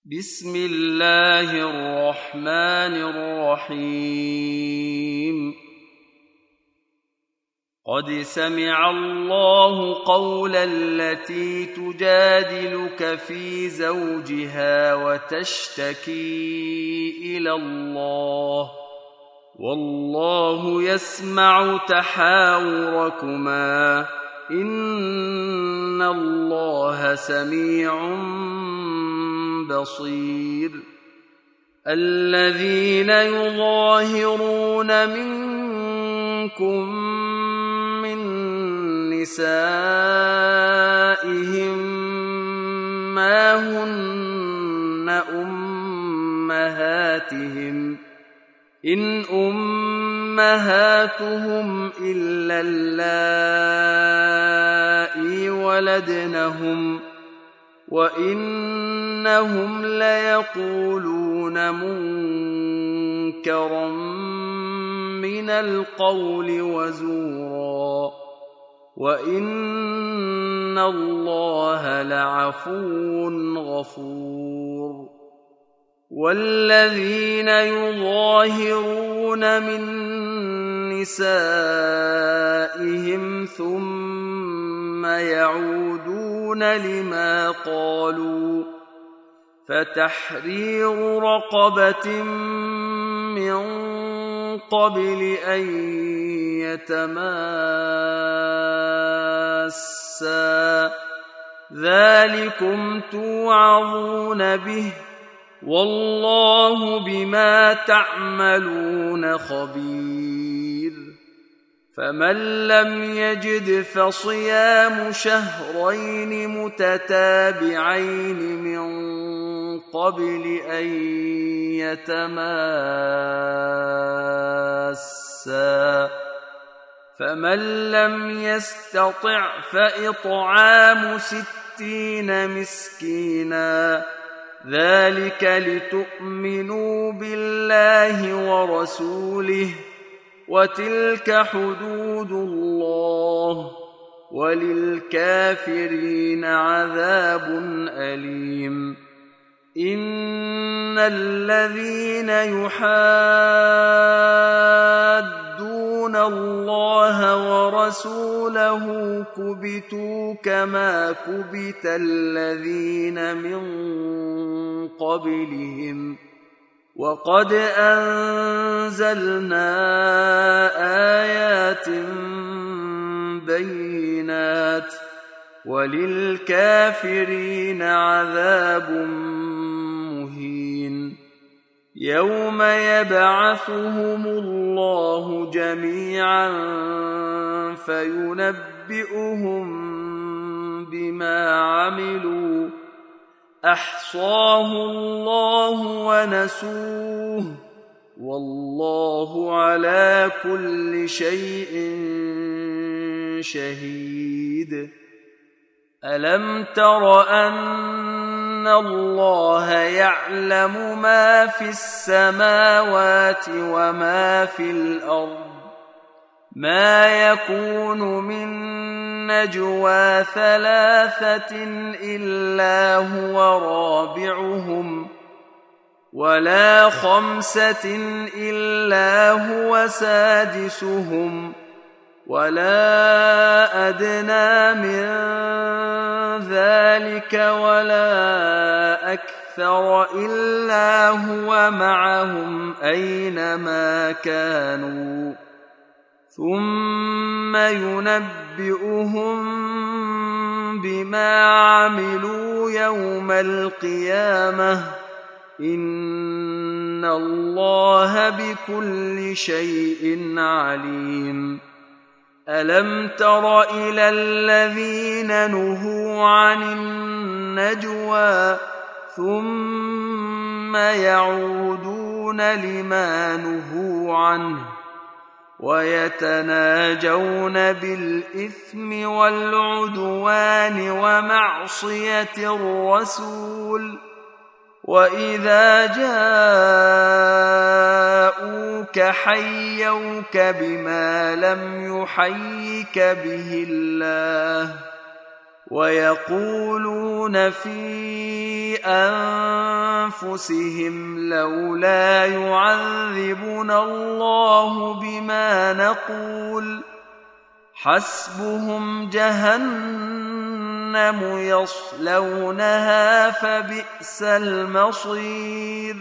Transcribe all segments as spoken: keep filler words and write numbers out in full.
بسم الله الرحمن الرحيم قد سمع الله قول التي تجادلك في زوجها وتشتكي إلى الله والله يسمع تحاوركما إن الله سميع بصير. الذين يظاهرون منكم من نسائهم ما هن أمهاتهم إن أمهاتهم إلا اللائي ولدنهم وإنهم ليقولون منكرا من القول وزورا وإن الله لعفو غفور. والذين يظاهرون من نسائهم ثم يعودون لما قالوا فتحرير رقبة من قبل أن يتماسا ذلكم توعظون به والله بما تعملون خبير. فمن لم يجد فصيام شهرين متتابعين من قبل أن يتماسا فمن لم يستطع فإطعام ستين مسكينا ذلك لتؤمنوا بالله ورسوله وتلك حدود الله وللكافرين عذاب أليم. إن الذين يحادون الله ورسوله كبتوا كما كبت الذين من قبلهم وقد أنزلنا آيات بينات وللكافرين عذاب مهين. يوم يبعثهم الله جميعا فينبئهم بما عملوا أحصاه الله ونسوه والله على كل شيء شهيد. ألم تر أن الله يعلم ما في السماوات وما في الأرض ما يكون من نجوى ثلاثة إلا هو رابعهم ولا خمسة إلا هو سادسهم ولا أدنى من ذلك ولا أكثر إلا هو معهم أينما كانوا ثم ينبئهم بما عملوا يوم القيامة إن الله بكل شيء عليم. ألم تر إلى الذين نهوا عن النجوى ثم يعودون لما نهوا عنه ويتناجون بالإثم والعدوان ومعصية الرسول وإذا جاءوك حيوك بما لم يحيك به الله ويقولون في أنفسهم لولا يعذبنا الله بما نقول حسبهم جهنم يصلونها فبئس المصير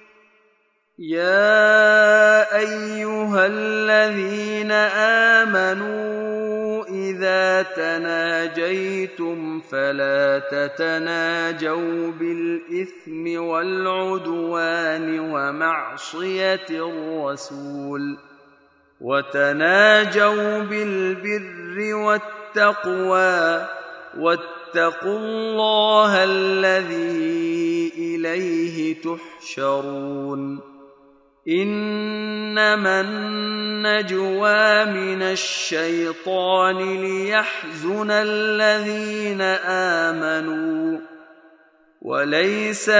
يا أيها الذين آمنوا إذا تناجيتم فلا تتناجوا بالإثم والعدوان ومعصية الرسول وتناجوا بالبر والتقوى واتقوا الله الذي إليه تحشرون إنما النجوى من الشيطان ليحزن الذين آمنوا وليس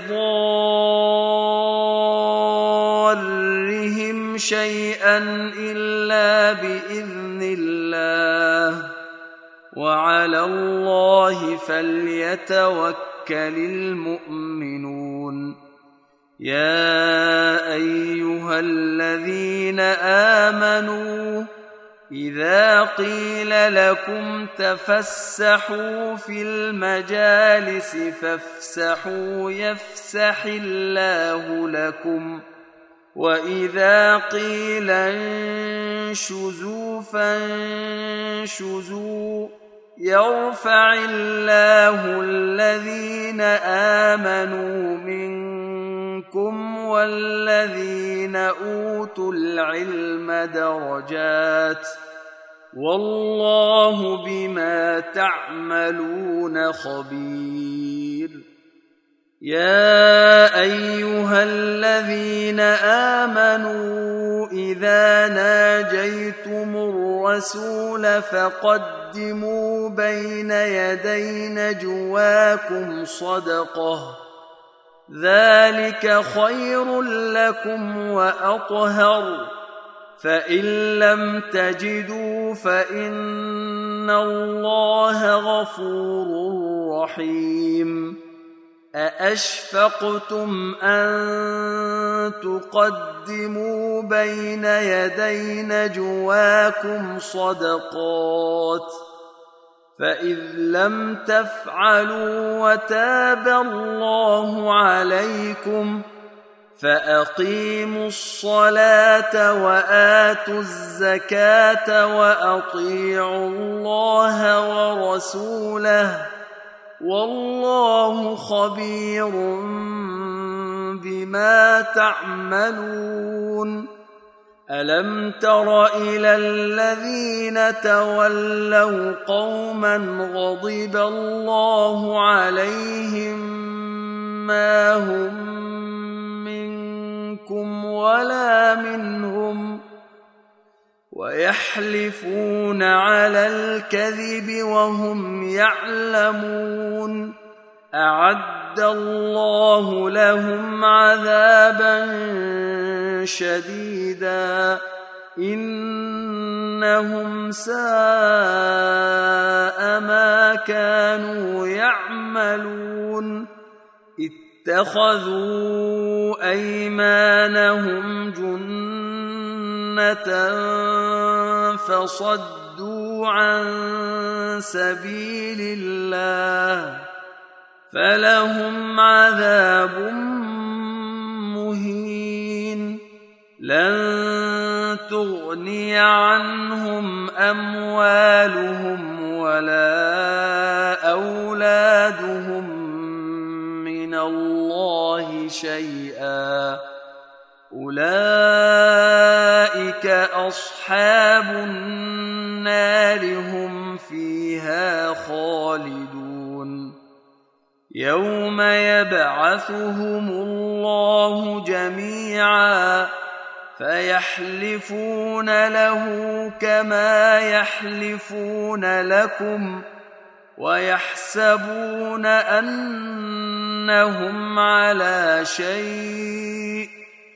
بضارهم شيئا إلا بإذن الله وعلى الله فليتوكل المؤمنون يا أيها الذين آمنوا إذا قيل لكم تفسحوا في المجالس فافسحوا يفسح الله لكم وإذا قيل انشزوا فانشزوا يرفع الله الذين آمنوا منكم والذين أوتوا العلم درجات والله بما تعملون خبير يا أيها الذين آمنوا إذا ناجيتم الرسول فقدموا بين يدي نجواكم صدقة ذلك خير لكم وأطهر فإن لم تجدوا فإن الله غفور رحيم أأشفقتم أن تقدموا بين يدي نجواكم صدقات فإذ لم تفعلوا وتاب الله عليكم فأقيموا الصلاة وآتوا الزكاة وأطيعوا الله ورسوله والله خبير بما تعملون ألم تر إلى الذين تولوا قوما غضب الله عليهم ما هم منكم ولا منهم ويحلفون على الكذب وهم يعلمون أعد الله لهم عذابا شديدا إنهم ساء ما كانوا يعملون اتخذوا أيمانهم جنة فصدوا عن سبيل الله فلهم عذاب مهين لن تغني عنهم أموالهم ولا أولادهم من الله شيئا أولئك أصحاب النار هم فيها خالدون يوم يبعثهم الله جميعا فيحلفون له كما يحلفون لكم ويحسبون أنهم على شيء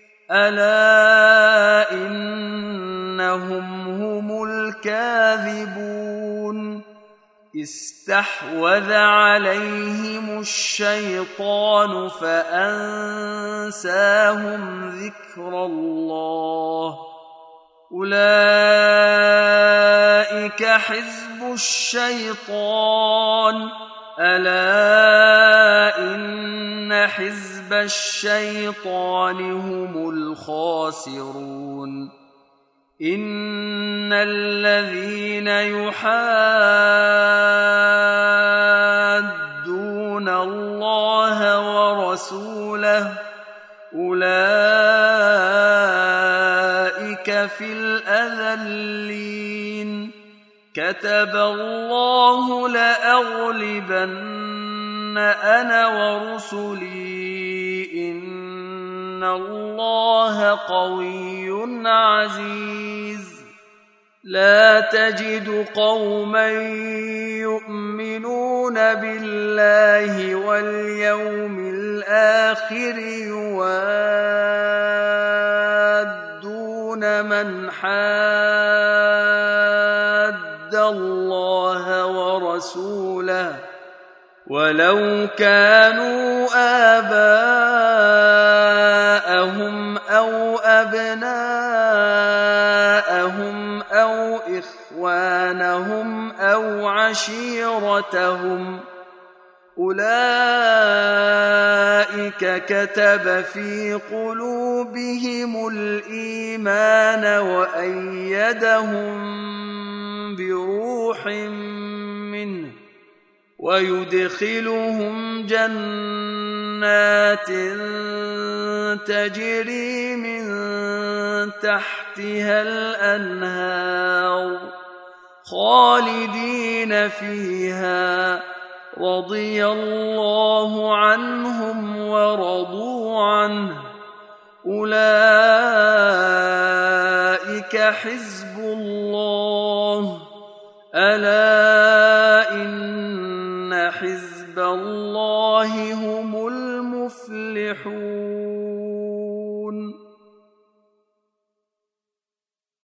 ألا إنهم هم الكاذبون استحوذ عليهم الشيطان فأنساهم ذكر الله أولئك حزب الشيطان ألا إن حزب الشيطان هم الخاسرون إن الذين يحادون الله ورسوله أولئك في الأذلين كتب الله لأغلبن أنا ورسلي إن الله قوي عزيز لا تجد قوما يؤمنون بالله واليوم الآخر يوادون من حاد الله ورسوله ولو كانوا آباءهم أو أبناءهم أو إخوانهم أو عشيرتهم أولئك كتب في قلوبهم الإيمان وأيدهم بروح منه ويدخلهم جنات تجري من تحتها الأنهار خالدين فيها رضي الله عنهم ورضوا عنه أولئك حزب الله ألا إن حزب الله هم المفلحون